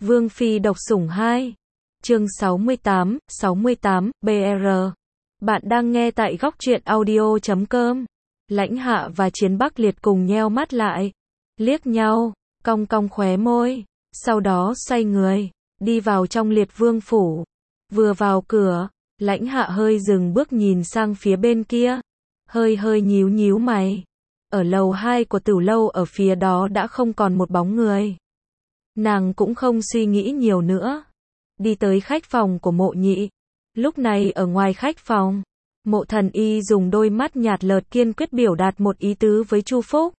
Vương Phi độc sủng 2. Chương 68, BR. Bạn đang nghe tại góc truyện audio.com. Lãnh Hạ và Chiến Bắc Liệt cùng nheo mắt lại, liếc nhau, cong cong khóe môi, sau đó xoay người, đi vào trong Liệt Vương phủ. Vừa vào cửa, Lãnh Hạ hơi dừng bước nhìn sang phía bên kia, hơi nhíu nhíu mày. Ở lầu 2 của Tử lâu ở phía đó đã không còn một bóng người. Nàng cũng không suy nghĩ nhiều nữa, đi tới khách phòng của Mộ Nhị. Lúc này ở ngoài khách phòng, Mộ Thần Y dùng đôi mắt nhạt lợt kiên quyết biểu đạt một ý tứ với Chu Phúc.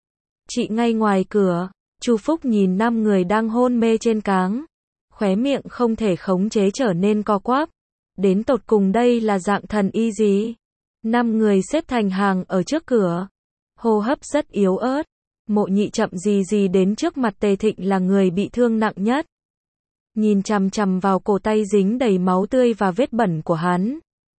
Chị ngay ngoài cửa, Chu Phúc nhìn 5 người đang hôn mê trên cáng, khóe miệng không thể khống chế trở nên co quắp. Đến tột cùng đây là dạng thần y gì? 5 người xếp thành hàng ở trước cửa, hô hấp rất yếu ớt. Mộ Nhị chậm gì đến trước mặt Tề Thịnh là người bị thương nặng nhất. Nhìn chằm chằm vào cổ tay dính đầy máu tươi và vết bẩn của hắn.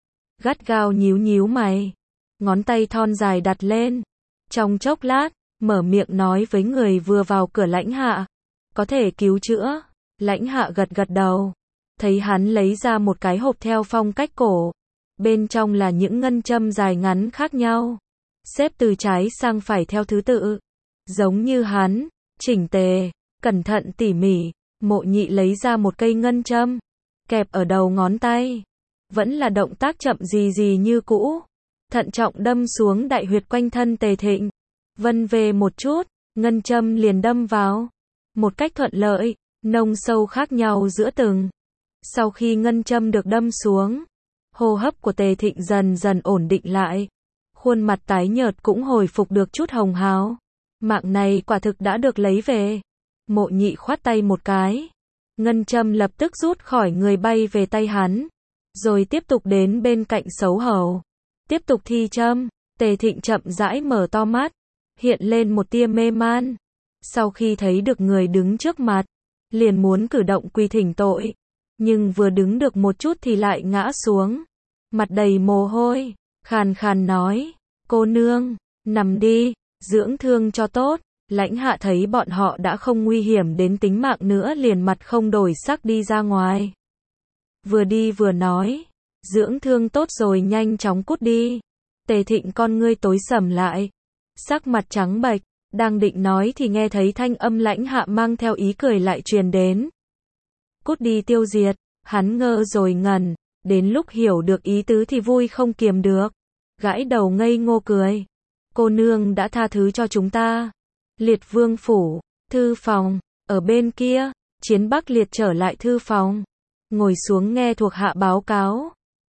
Gắt gao nhíu mày. Ngón tay thon dài đặt lên. Trong chốc lát, mở miệng nói với người vừa vào cửa Lãnh Hạ. Có thể cứu chữa. Lãnh Hạ gật đầu. Thấy hắn lấy ra một cái hộp theo phong cách cổ. Bên trong là những ngân châm dài ngắn khác nhau, xếp từ trái sang phải theo thứ tự. Giống như hắn, chỉnh tề, cẩn thận tỉ mỉ. Mộ Nhị lấy ra một cây ngân châm, kẹp ở đầu ngón tay. Vẫn là động tác chậm gì như cũ. Thận trọng đâm xuống đại huyệt quanh thân Tề Thịnh. Vân về một chút, ngân châm liền đâm vào. Một cách thuận lợi, nông sâu khác nhau giữa từng. Sau khi ngân châm được đâm xuống, hô hấp của Tề Thịnh dần ổn định lại. Khuôn mặt tái nhợt cũng hồi phục được chút hồng hào. Mạng này quả thực đã được lấy về. Mộ Nhị khoát tay một cái. Ngân châm lập tức rút khỏi người bay về tay hắn. Rồi tiếp tục đến bên cạnh Sấu Hầu. Tiếp tục thi châm. Tề Thịnh chậm rãi mở to mắt. Hiện lên một tia mê man. Sau khi thấy được người đứng trước mặt, liền muốn cử động quy thỉnh tội. Nhưng vừa đứng được một chút thì lại ngã xuống. Mặt đầy mồ hôi. Khàn nói. Cô nương, nằm đi, dưỡng thương cho tốt. Lãnh Hạ thấy bọn họ đã không nguy hiểm đến tính mạng nữa liền mặt không đổi sắc đi ra ngoài. Vừa đi vừa nói. Dưỡng thương tốt rồi nhanh chóng cút đi. Tề Thịnh con ngươi tối sầm lại. Sắc mặt trắng bệch. Đang định nói thì nghe thấy thanh âm Lãnh Hạ mang theo ý cười lại truyền đến. Cút đi tiêu diệt. Hắn ngơ rồi ngẩn. Đến lúc hiểu được ý tứ thì vui không kiềm được. Gãi đầu ngây ngô cười. Cô nương đã tha thứ cho chúng ta. Liệt Vương phủ, thư phòng, ở bên kia, Chiến Bắc Liệt trở lại thư phòng. Ngồi xuống nghe thuộc hạ báo cáo.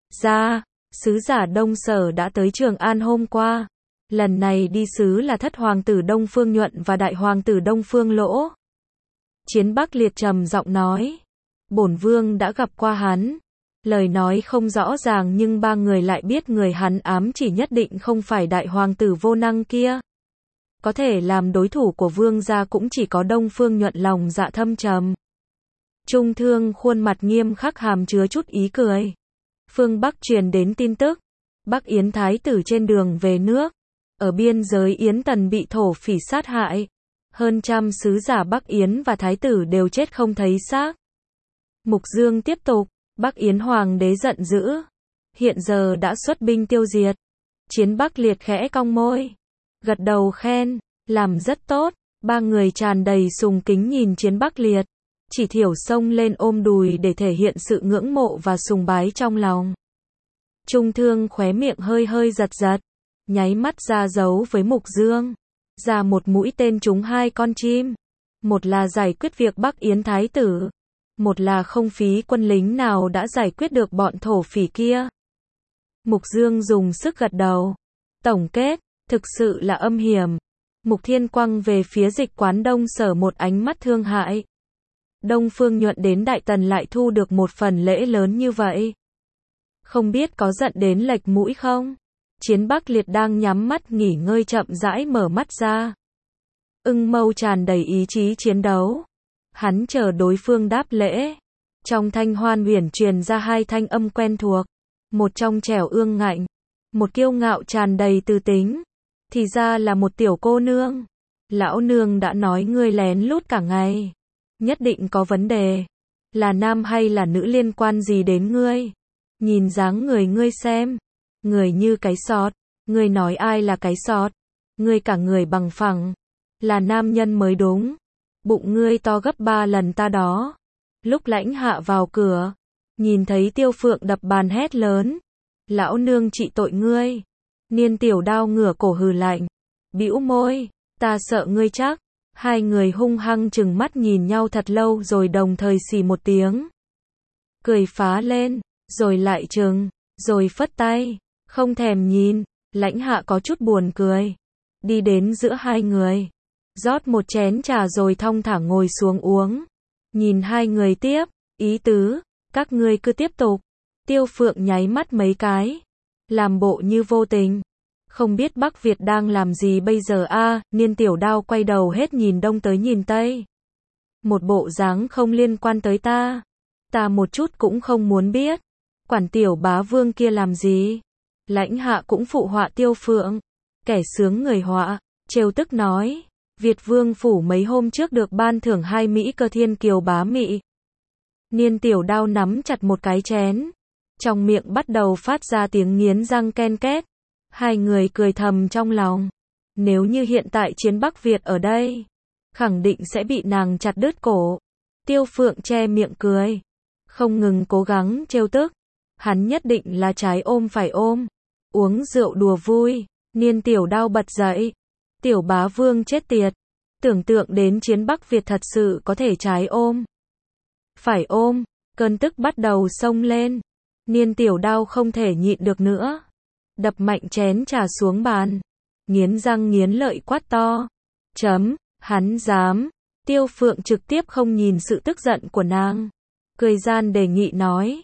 Sứ giả Đông Sở đã tới Trường An hôm qua. Lần này đi sứ là thất hoàng tử Đông Phương Nhuận và đại hoàng tử Đông Phương Lỗ. Chiến Bắc Liệt trầm giọng nói. Bổn vương đã gặp qua hắn. Lời nói không rõ ràng nhưng ba người lại biết người hắn ám chỉ nhất định không phải đại hoàng tử vô năng kia. Có thể làm đối thủ của vương gia cũng chỉ có Đông Phương Nhuận lòng dạ thâm trầm. Trung Thương khuôn mặt nghiêm khắc hàm chứa chút ý cười. Phương Bắc truyền đến tin tức. Bắc Yến thái tử trên đường về nước. Ở biên giới Yến Tần bị thổ phỉ sát hại. Hơn trăm sứ giả Bắc Yến và thái tử đều chết không thấy xác. Mục Dương tiếp tục. Bắc Yến hoàng đế giận dữ. Hiện giờ đã xuất binh tiêu diệt. Chiến Bắc Liệt khẽ cong môi. Gật đầu khen. Làm rất tốt. Ba người tràn đầy sùng kính nhìn Chiến Bắc Liệt. Chỉ thiểu xông lên ôm đùi để thể hiện sự ngưỡng mộ và sùng bái trong lòng. Trung Thương khóe miệng hơi giật. Nháy mắt ra dấu với Mục Dương. Ra một mũi tên trúng 2 con chim. Một là giải quyết việc Bắc Yến thái tử. Một là không phí quân lính nào đã giải quyết được bọn thổ phỉ kia. Mục Dương dùng sức gật đầu. Tổng kết, thực sự là âm hiểm. Mục Thiên quăng về phía Dịch Quán Đông Sở một ánh mắt thương hại. Đông Phương Nhuận đến Đại Tần lại thu được một phần lễ lớn như vậy. Không biết có giận đến lệch mũi không? Chiến Bắc Liệt đang nhắm mắt nghỉ ngơi chậm rãi mở mắt ra. Ưng mâu tràn đầy ý chí chiến đấu. Hắn chờ đối phương đáp lễ. Trong thanh hoan huyền truyền ra 2 thanh âm quen thuộc. Một trong trẻo ương ngạnh. Một kiêu ngạo tràn đầy tư tính. Thì ra là một tiểu cô nương. Lão nương đã nói ngươi lén lút cả ngày. Nhất định có vấn đề. Là nam hay là nữ liên quan gì đến ngươi? Nhìn dáng người ngươi xem. Người như cái sọt. Ngươi nói ai là cái sọt? Ngươi cả người bằng phẳng. Là nam nhân mới đúng. Bụng ngươi to gấp 3 lần ta đó. Lúc Lãnh Hạ vào cửa, nhìn thấy Tiêu Phượng đập bàn hét lớn. Lão nương trị tội ngươi. Niên Tiểu Đao ngửa cổ hừ lạnh. Bĩu môi. Ta sợ ngươi chắc. Hai người hung hăng chừng mắt nhìn nhau thật lâu rồi đồng thời xì một tiếng. Cười phá lên. Rồi lại chừng. Rồi phất tay. Không thèm nhìn. Lãnh Hạ có chút buồn cười. Đi đến giữa hai người. Rót một chén trà rồi thong thả ngồi xuống uống. Nhìn hai người tiếp. Ý tứ. Các ngươi cứ tiếp tục. Tiêu Phượng nháy mắt mấy cái. Làm bộ như vô tình. Không biết Bắc Việt đang làm gì bây giờ a? Niên Tiểu Đao quay đầu hết nhìn đông tới nhìn tây. Một bộ dáng không liên quan tới ta. Ta một chút cũng không muốn biết. Quản Tiểu Bá Vương kia làm gì? Lãnh Hạ cũng phụ họa Tiêu Phượng. Kẻ sướng người họa. Trêu tức nói. Việt Vương phủ mấy hôm trước được ban thưởng 2 Mỹ cơ thiên kiều bá mị. Niên Tiểu Đao nắm chặt một cái chén. Trong miệng bắt đầu phát ra tiếng nghiến răng ken két. Hai người cười thầm trong lòng. Nếu như hiện tại chiến Bắc Việt ở đây, khẳng định sẽ bị nàng chặt đứt cổ. Tiêu Phượng che miệng cười. Không ngừng cố gắng trêu tức. Hắn nhất định là trái ôm phải ôm. Uống rượu đùa vui. Niên Tiểu Đao bật dậy. Tiểu Bá Vương chết tiệt. Tưởng tượng đến chiến Bắc Việt thật sự có thể trái ôm. Phải ôm. Cơn tức bắt đầu xông lên. Niên Tiểu Đao không thể nhịn được nữa. Đập mạnh chén trà xuống bàn. Nghiến răng nghiến lợi quát to. Hắn dám. Tiêu Phượng trực tiếp không nhìn sự tức giận của nàng. Cười gian đề nghị nói.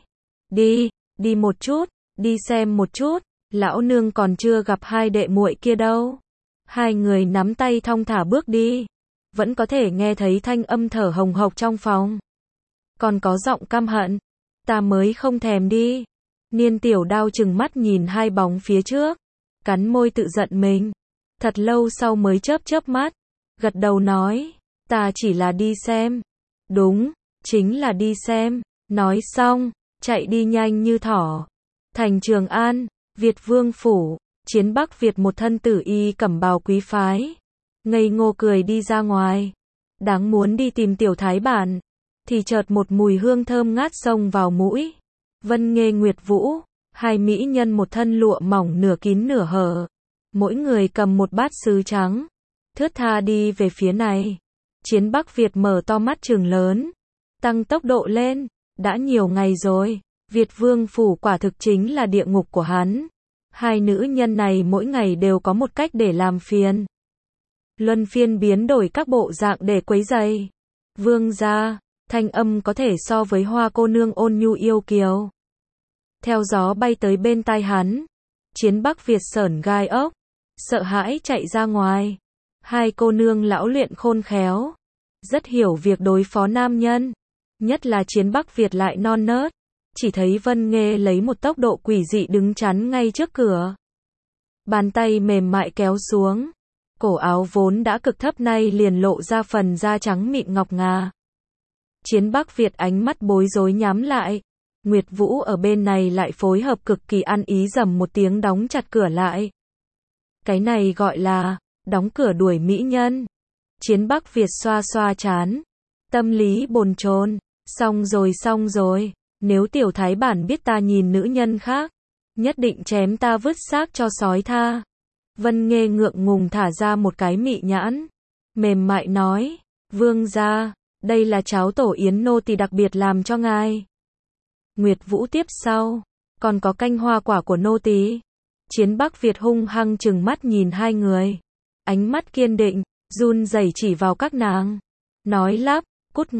Đi một chút. Đi xem một chút. Lão nương còn chưa gặp hai đệ muội kia đâu. Hai người nắm tay thong thả bước đi. Vẫn có thể nghe thấy thanh âm thở hồng hộc trong phòng. Còn có giọng căm hận. Ta mới không thèm đi. Niên Tiểu Đao chừng mắt nhìn hai bóng phía trước. Cắn môi tự giận mình. Thật lâu sau mới chớp mắt. Gật đầu nói. Ta chỉ là đi xem. Đúng, chính là đi xem. Nói xong, chạy đi nhanh như thỏ. Thành Trường An, Việt Vương phủ. Chiến Bắc Việt một thân tử y cẩm bào quý phái. Ngây ngô cười đi ra ngoài. Đáng muốn đi tìm Tiểu Thái Bản. Thì chợt một mùi hương thơm ngát xông vào mũi. Vân Nghê Nguyệt Vũ. Hai mỹ nhân một thân lụa mỏng nửa kín nửa hở. Mỗi người cầm một bát sứ trắng. Thướt tha đi về phía này. Chiến Bắc Việt mở to mắt trừng lớn. Tăng tốc độ lên. Đã nhiều ngày rồi. Việt Vương phủ quả thực chính là địa ngục của hắn. Hai nữ nhân này mỗi ngày đều có một cách để làm phiền. Luân phiên biến đổi các bộ dạng để quấy rầy. Vương gia, thanh âm có thể so với Hoa cô nương ôn nhu yêu kiều. Theo gió bay tới bên tai hắn. Chiến Bắc Việt sởn gai ốc. Sợ hãi chạy ra ngoài. Hai cô nương lão luyện khôn khéo. Rất hiểu việc đối phó nam nhân. Nhất là Chiến Bắc Việt lại non nớt. Chỉ thấy Vân Nghê lấy một tốc độ quỷ dị đứng chắn ngay trước cửa. Bàn tay mềm mại kéo xuống. Cổ áo vốn đã cực thấp nay liền lộ ra phần da trắng mịn ngọc ngà. Chiến Bắc Việt ánh mắt bối rối nhắm lại. Nguyệt Vũ ở bên này lại phối hợp cực kỳ ăn ý rầm một tiếng đóng chặt cửa lại. Cái này gọi là đóng cửa đuổi mỹ nhân. Chiến Bắc Việt xoa xoa trán. Tâm lý bồn chồn. Xong rồi. Nếu Tiểu Thái Bản biết ta nhìn nữ nhân khác, nhất định chém ta vứt xác cho sói tha. Vân Nghê ngượng ngùng thả ra một cái mị nhãn. Mềm mại nói. Vương gia, đây là cháo tổ yến nô tỳ đặc biệt làm cho ngài. Nguyệt Vũ tiếp sau. Còn có canh hoa quả của nô tỳ. Chiến Bắc Việt hung hăng chừng mắt nhìn hai người. Ánh mắt kiên định, run rẩy chỉ vào các nàng. Nói lắp, cút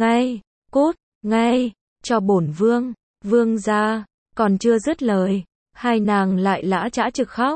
ngay, cho bổn vương. Vương gia, còn chưa dứt lời. Hai nàng lại lã chã trực khóc.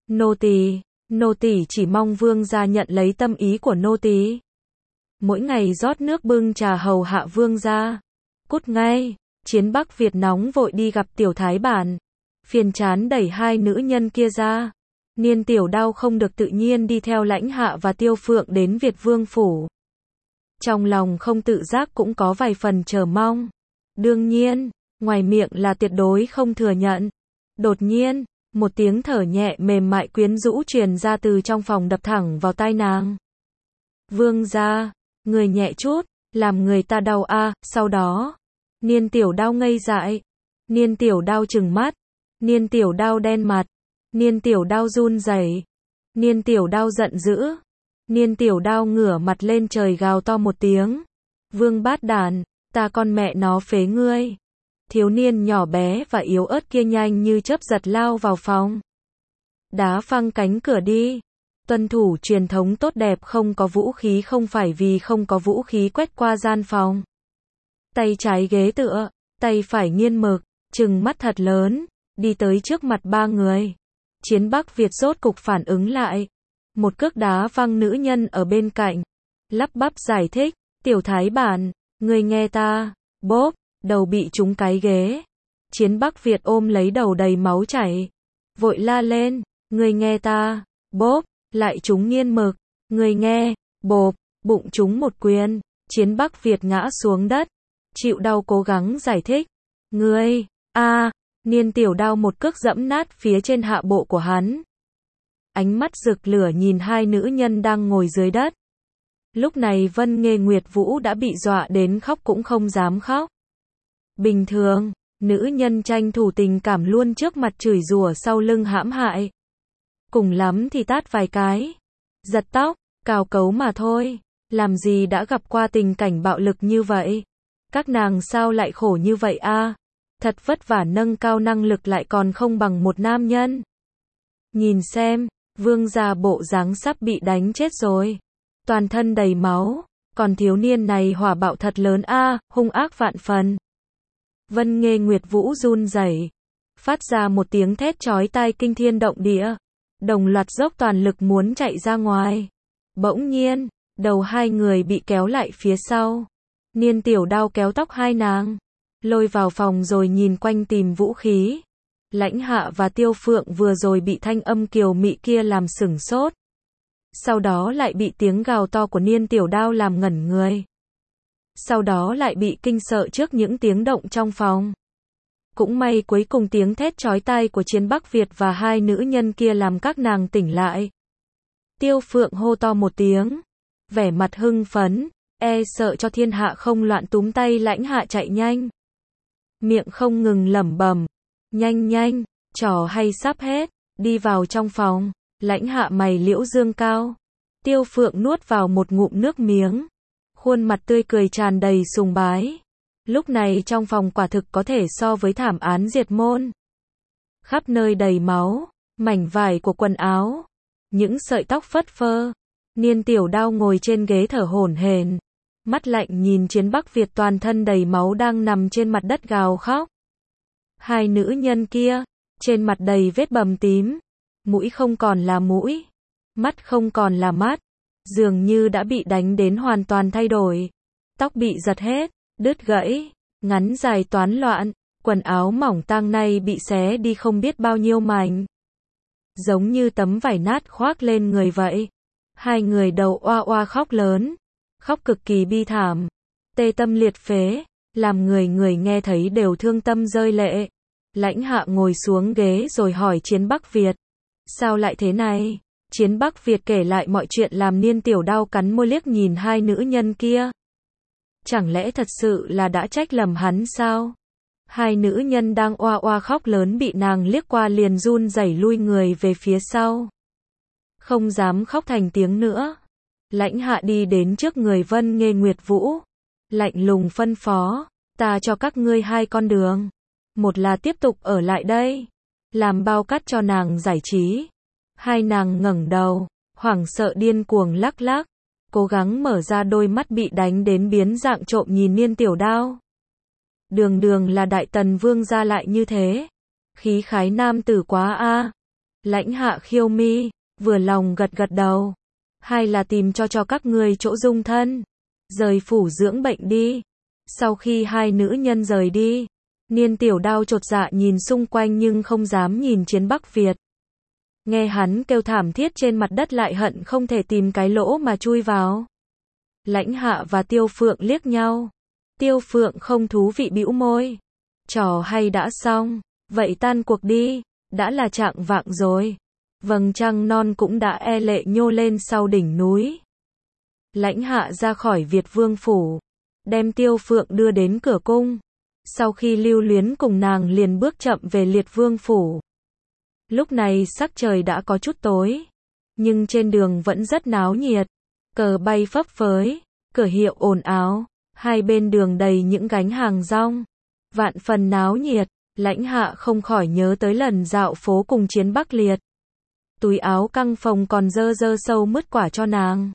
Nô tỳ chỉ mong vương gia nhận lấy tâm ý của nô tỳ. Mỗi ngày rót nước bưng trà hầu hạ vương gia. Cút ngay. Chiến Bắc Việt nóng vội đi gặp Tiểu Thái Bản. Phiền chán đẩy hai nữ nhân kia ra. Niên Tiểu Đao không được tự nhiên đi theo Lãnh Hạ và Tiêu Phượng đến Việt Vương phủ. trong lòng không tự giác cũng có vài phần chờ mong. Đương nhiên, ngoài miệng là tuyệt đối không thừa nhận. Đột nhiên, một tiếng thở nhẹ mềm mại quyến rũ truyền ra từ trong phòng đập thẳng vào tai nàng. Vương gia, người nhẹ chút, làm người ta đau a. Sau đó, Niên Tiểu Đao ngây dại, Niên Tiểu Đao trừng mắt, Niên Tiểu Đao đen mặt, Niên Tiểu Đao run rẩy, Niên Tiểu Đao giận dữ, Niên Tiểu Đao ngửa mặt lên trời gào to một tiếng. Vương bát đàn, ta con mẹ nó phế ngươi. Thiếu niên nhỏ bé và yếu ớt kia nhanh như chớp giật lao vào phòng. Đá phăng cánh cửa đi. Tuân thủ truyền thống tốt đẹp, không có vũ khí, không phải vì không có vũ khí quét qua gian phòng. Tay trái ghế tựa, tay phải nghiêng mực, trừng mắt thật lớn, đi tới trước mặt ba người. Chiến Bắc Việt rốt cục phản ứng lại. Một cước đá văng nữ nhân ở bên cạnh. Lắp bắp giải thích, tiểu thái bản, người nghe ta. Bốp, đầu bị trúng cái ghế. Chiến Bắc Việt ôm lấy đầu đầy máu chảy. Vội la lên, người nghe ta. Bốp, lại trúng nghiêng mực. Người nghe, bộp, bụng trúng một quyền. Chiến Bắc Việt ngã xuống đất. Chịu đau cố gắng giải thích. Ngươi, Niên Tiểu Đao một cước dẫm nát phía trên hạ bộ của hắn. Ánh mắt rực lửa nhìn hai nữ nhân đang ngồi dưới đất. Lúc này Vân Nghê Nguyệt Vũ đã bị dọa đến khóc cũng không dám khóc. Bình thường, nữ nhân tranh thủ tình cảm luôn trước mặt chửi rủa, sau lưng hãm hại. Cùng lắm thì tát vài cái, giật tóc, cào cấu mà thôi. Làm gì đã gặp qua tình cảnh bạo lực như vậy. Các nàng sao lại khổ như vậy a? Thật vất vả nâng cao năng lực lại còn không bằng một nam nhân. Nhìn xem, vương gia bộ dáng sắp bị đánh chết rồi. Toàn thân đầy máu, còn thiếu niên này hỏa bạo thật lớn a, hung ác vạn phần. Vân Nghê Nguyệt Vũ run rẩy, phát ra một tiếng thét chói tai kinh thiên động địa, đồng loạt dốc toàn lực muốn chạy ra ngoài. Bỗng nhiên, đầu hai người bị kéo lại phía sau. Niên Tiểu Đao kéo tóc hai nàng, lôi vào phòng rồi nhìn quanh tìm vũ khí. Lãnh Hạ và Tiêu Phượng vừa rồi bị thanh âm kiều mị kia làm sửng sốt. Sau đó lại bị tiếng gào to của Niên Tiểu Đao làm ngẩn người. Sau đó lại bị kinh sợ trước những tiếng động trong phòng. Cũng may cuối cùng tiếng thét chói tai của Chiến Bắc Việt và hai nữ nhân kia làm các nàng tỉnh lại. Tiêu Phượng hô to một tiếng, vẻ mặt hưng phấn, sợ cho thiên hạ không loạn, túm tay Lãnh Hạ chạy nhanh. Miệng không ngừng lẩm bẩm, nhanh nhanh, trò hay sắp hết, đi vào trong phòng. Lãnh Hạ mày liễu dương cao. Tiêu Phượng nuốt vào một ngụm nước miếng, khuôn mặt tươi cười tràn đầy sùng bái. Lúc này trong phòng quả thực có thể so với thảm án diệt môn. Khắp nơi đầy máu, mảnh vải của quần áo, những sợi tóc phất phơ. Niên Tiểu Đao ngồi trên ghế thở hổn hển, mắt lạnh nhìn Chiến Bắc Việt toàn thân đầy máu đang nằm trên mặt đất gào khóc. Hai nữ nhân kia, trên mặt đầy vết bầm tím, mũi không còn là mũi, mắt không còn là mắt, dường như đã bị đánh đến hoàn toàn thay đổi. Tóc bị giật hết, đứt gãy, ngắn dài toán loạn, quần áo mỏng tang nay bị xé đi không biết bao nhiêu mảnh. Giống như tấm vải nát khoác lên người vậy. Hai người đầu oa oa khóc lớn, khóc cực kỳ bi thảm, tê tâm liệt phế, làm người nghe thấy đều thương tâm rơi lệ. Lãnh Hạ ngồi xuống ghế rồi hỏi Chiến Bắc Việt, sao lại thế này? Chiến Bắc Việt kể lại mọi chuyện làm Niên Tiểu Đao cắn môi liếc nhìn hai nữ nhân kia. Chẳng lẽ thật sự là đã trách lầm hắn sao? Hai nữ nhân đang oa oa khóc lớn bị nàng liếc qua liền run rẩy lui người về phía sau. Không dám khóc thành tiếng nữa. Lãnh Hạ đi đến trước người Vân Nghê Nguyệt Vũ, lạnh lùng phân phó, ta cho các ngươi hai con đường. Một là tiếp tục ở lại đây, làm bao cát cho nàng giải trí. Hai nàng ngẩng đầu, hoảng sợ điên cuồng lắc lắc, cố gắng mở ra đôi mắt bị đánh đến biến dạng trộm nhìn Niên Tiểu Đao. Đường đường là đại tần vương gia lại như thế. Khí khái nam tử quá a. Lãnh Hạ khiêu mi, vừa lòng gật gật đầu. Hai là tìm cho các ngươi chỗ dung thân, rời phủ dưỡng bệnh đi. Sau khi hai nữ nhân rời đi, Niên Tiểu Đao chột dạ nhìn xung quanh nhưng không dám nhìn Chiến Bắc Việt. Nghe hắn kêu thảm thiết trên mặt đất lại hận không thể tìm cái lỗ mà chui vào. Lãnh Hạ và Tiêu Phượng liếc nhau. Tiêu Phượng không thú vị bĩu môi. Trò hay đã xong, vậy tan cuộc đi, đã là chạng vạng rồi. Vầng trăng non cũng đã e lệ nhô lên sau đỉnh núi. Lãnh Hạ ra khỏi Việt Vương phủ, đem Tiêu Phượng đưa đến cửa cung. Sau khi lưu luyến cùng nàng liền bước chậm về Liệt Vương phủ. Lúc này sắc trời đã có chút tối, nhưng trên đường vẫn rất náo nhiệt. Cờ bay phấp phới, cửa hiệu ồn ào, hai bên đường đầy những gánh hàng rong. Vạn phần náo nhiệt, Lãnh Hạ không khỏi nhớ tới lần dạo phố cùng Chiến Bắc Liệt. Túi áo căng phồng còn dơ sâu mứt quả cho nàng.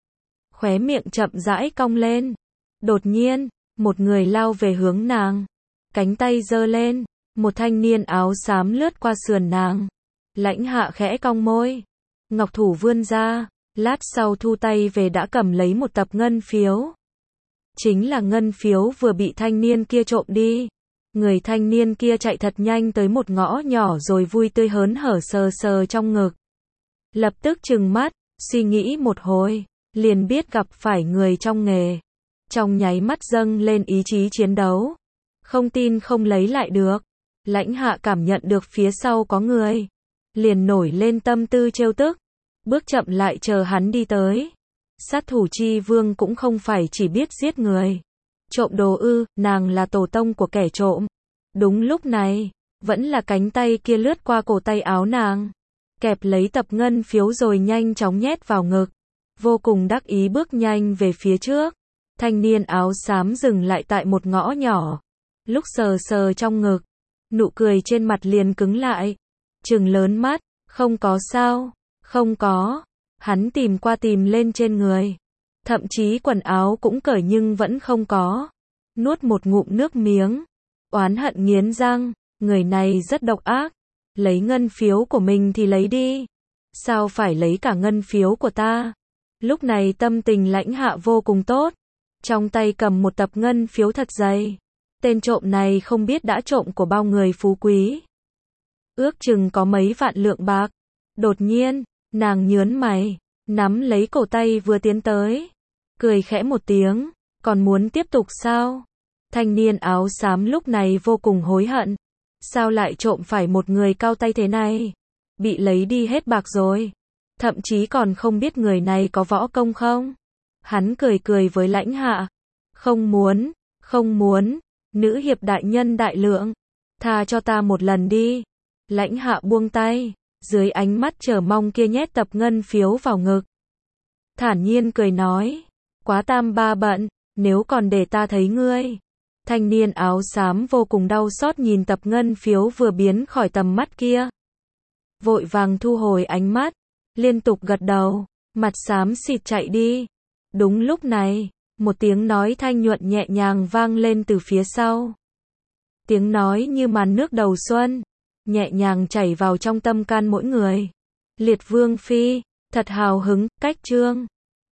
Khóe miệng chậm rãi cong lên. Đột nhiên, một người lao về hướng nàng. Cánh tay giơ lên, một thanh niên áo xám lướt qua sườn nàng. Lãnh Hạ khẽ cong môi. Ngọc thủ vươn ra, lát sau thu tay về đã cầm lấy một tập ngân phiếu. Chính là ngân phiếu vừa bị thanh niên kia trộm đi. Người thanh niên kia chạy thật nhanh tới một ngõ nhỏ rồi vui tươi hớn hở sờ trong ngực. Lập tức trừng mắt, suy nghĩ một hồi, liền biết gặp phải người trong nghề. Trong nháy mắt dâng lên ý chí chiến đấu. Không tin không lấy lại được. Lãnh Hạ cảm nhận được phía sau có người. Liền nổi lên tâm tư trêu tức. Bước chậm lại chờ hắn đi tới. Sát thủ chi vương cũng không phải chỉ biết giết người. Trộm đồ ư, nàng là tổ tông của kẻ trộm. Đúng lúc này, vẫn là cánh tay kia lướt qua cổ tay áo nàng. Kẹp lấy tập ngân phiếu rồi nhanh chóng nhét vào ngực. Vô cùng đắc ý bước nhanh về phía trước. Thanh niên áo xám dừng lại tại một ngõ nhỏ. Lúc sờ trong ngực, nụ cười trên mặt liền cứng lại. Trừng lớn mắt, không có sao, không có. Hắn tìm qua tìm lên trên người. Thậm chí quần áo cũng cởi nhưng vẫn không có. Nuốt một ngụm nước miếng. Oán hận nghiến răng, người này rất độc ác. Lấy ngân phiếu của mình thì lấy đi. Sao phải lấy cả ngân phiếu của ta? Lúc này tâm tình Lãnh Hạ vô cùng tốt. Trong tay cầm một tập ngân phiếu thật dày. Tên trộm này không biết đã trộm của bao người phú quý. Ước chừng có mấy vạn lượng bạc. Đột nhiên, nàng nhớn mày, nắm lấy cổ tay vừa tiến tới. Cười khẽ một tiếng, còn muốn tiếp tục sao? Thanh niên áo xám lúc này vô cùng hối hận. Sao lại trộm phải một người cao tay thế này? Bị lấy đi hết bạc rồi. Thậm chí còn không biết người này có võ công không? Hắn cười với Lãnh Hạ. Không muốn, nữ hiệp đại nhân đại lượng. Tha cho ta một lần đi. Lãnh Hạ buông tay, dưới ánh mắt chờ mong kia nhét tập ngân phiếu vào ngực. Thản nhiên cười nói, quá tam ba bận, nếu còn để ta thấy ngươi. Thanh niên áo xám vô cùng đau xót nhìn tập ngân phiếu vừa biến khỏi tầm mắt kia. Vội vàng thu hồi ánh mắt, liên tục gật đầu, mặt xám xịt chạy đi. Đúng lúc này, một tiếng nói thanh nhuận nhẹ nhàng vang lên từ phía sau. Tiếng nói như màn nước đầu xuân, nhẹ nhàng chảy vào trong tâm can mỗi người. Liệt Vương phi, thật hào hứng, cách chương.